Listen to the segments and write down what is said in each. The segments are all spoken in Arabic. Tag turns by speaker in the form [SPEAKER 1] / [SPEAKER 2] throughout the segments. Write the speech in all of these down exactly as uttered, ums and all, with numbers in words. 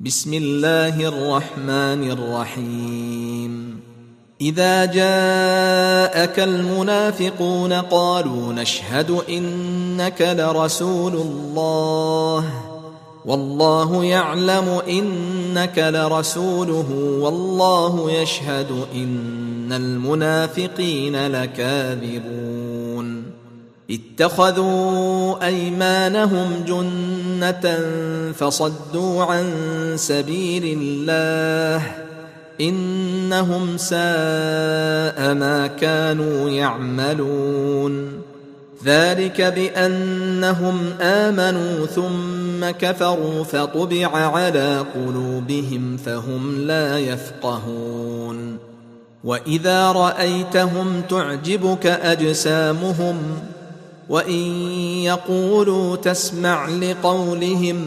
[SPEAKER 1] بسم الله الرحمن الرحيم إذا جاءك المنافقون قالوا نشهد إنك لرسول الله والله يعلم إنك لرسوله والله يشهد إن المنافقين لكاذبون اتخذوا أيمانهم جنة فصدوا عن سبيل الله إنهم ساء ما كانوا يعملون ذلك بأنهم آمنوا ثم كفروا فطبع على قلوبهم فهم لا يفقهون وإذا رأيتهم تعجبك أجسامهم وإن يقولوا تسمع لقولهم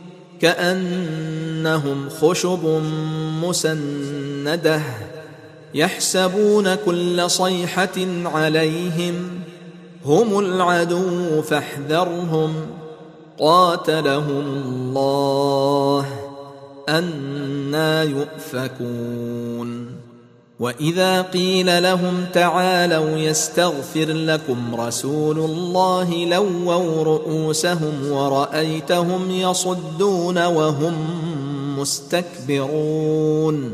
[SPEAKER 1] كأنهم خشب مسندة يحسبون كل صيحة عليهم هم العدو فاحذرهم قاتلهم الله أنى يؤفكون وإذا قيل لهم تعالوا يستغفر لكم رسول الله لووا رؤوسهم ورأيتهم يصدون وهم مستكبرون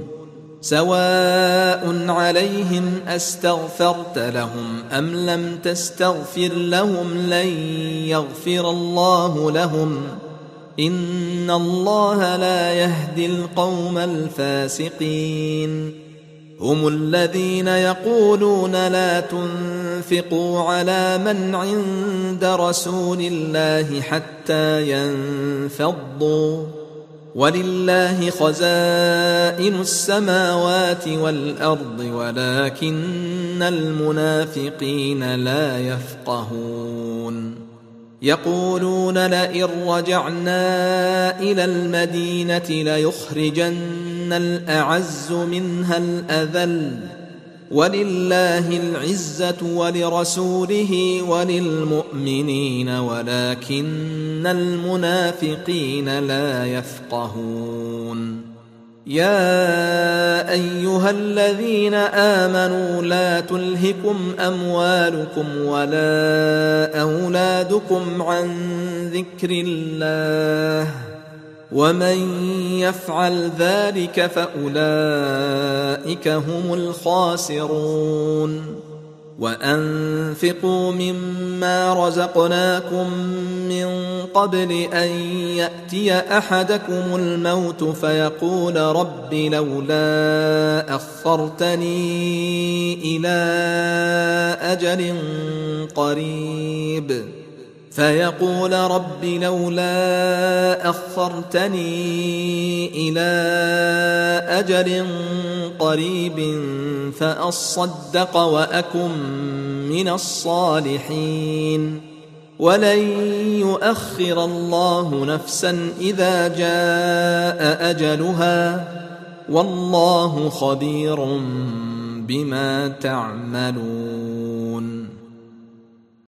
[SPEAKER 1] سواء عليهم أستغفرت لهم أم لم تستغفر لهم لن يغفر الله لهم إن الله لا يهدي القوم الفاسقين هم الذين يقولون لا تنفقوا على من عند رسول الله حتى ينفضوا ولله خزائن السماوات والأرض ولكن المنافقين لا يفقهون يقولون لئن رجعنا إلى المدينة ليخرجن الأعز منها الأذل ولله العزة ولرسوله وللمؤمنين ولكن المنافقين لا يفقهون يا أيها الذين آمنوا لا تلهكم أموالكم ولا أولادكم عن ذكر الله ومن يفعل ذلك فأولئك هم الخاسرون وأنفقوا مما رزقناكم من قبل أن يأتي أحدكم الموت فيقول رب لولا أخرتني إلى أجل قريب فيقول رب لولا أخرتني إلى أجل قريب فأصدق وأكن من الصالحين ولن يؤخر الله نفسا إذا جاء أجلها والله خبير بما تعملون.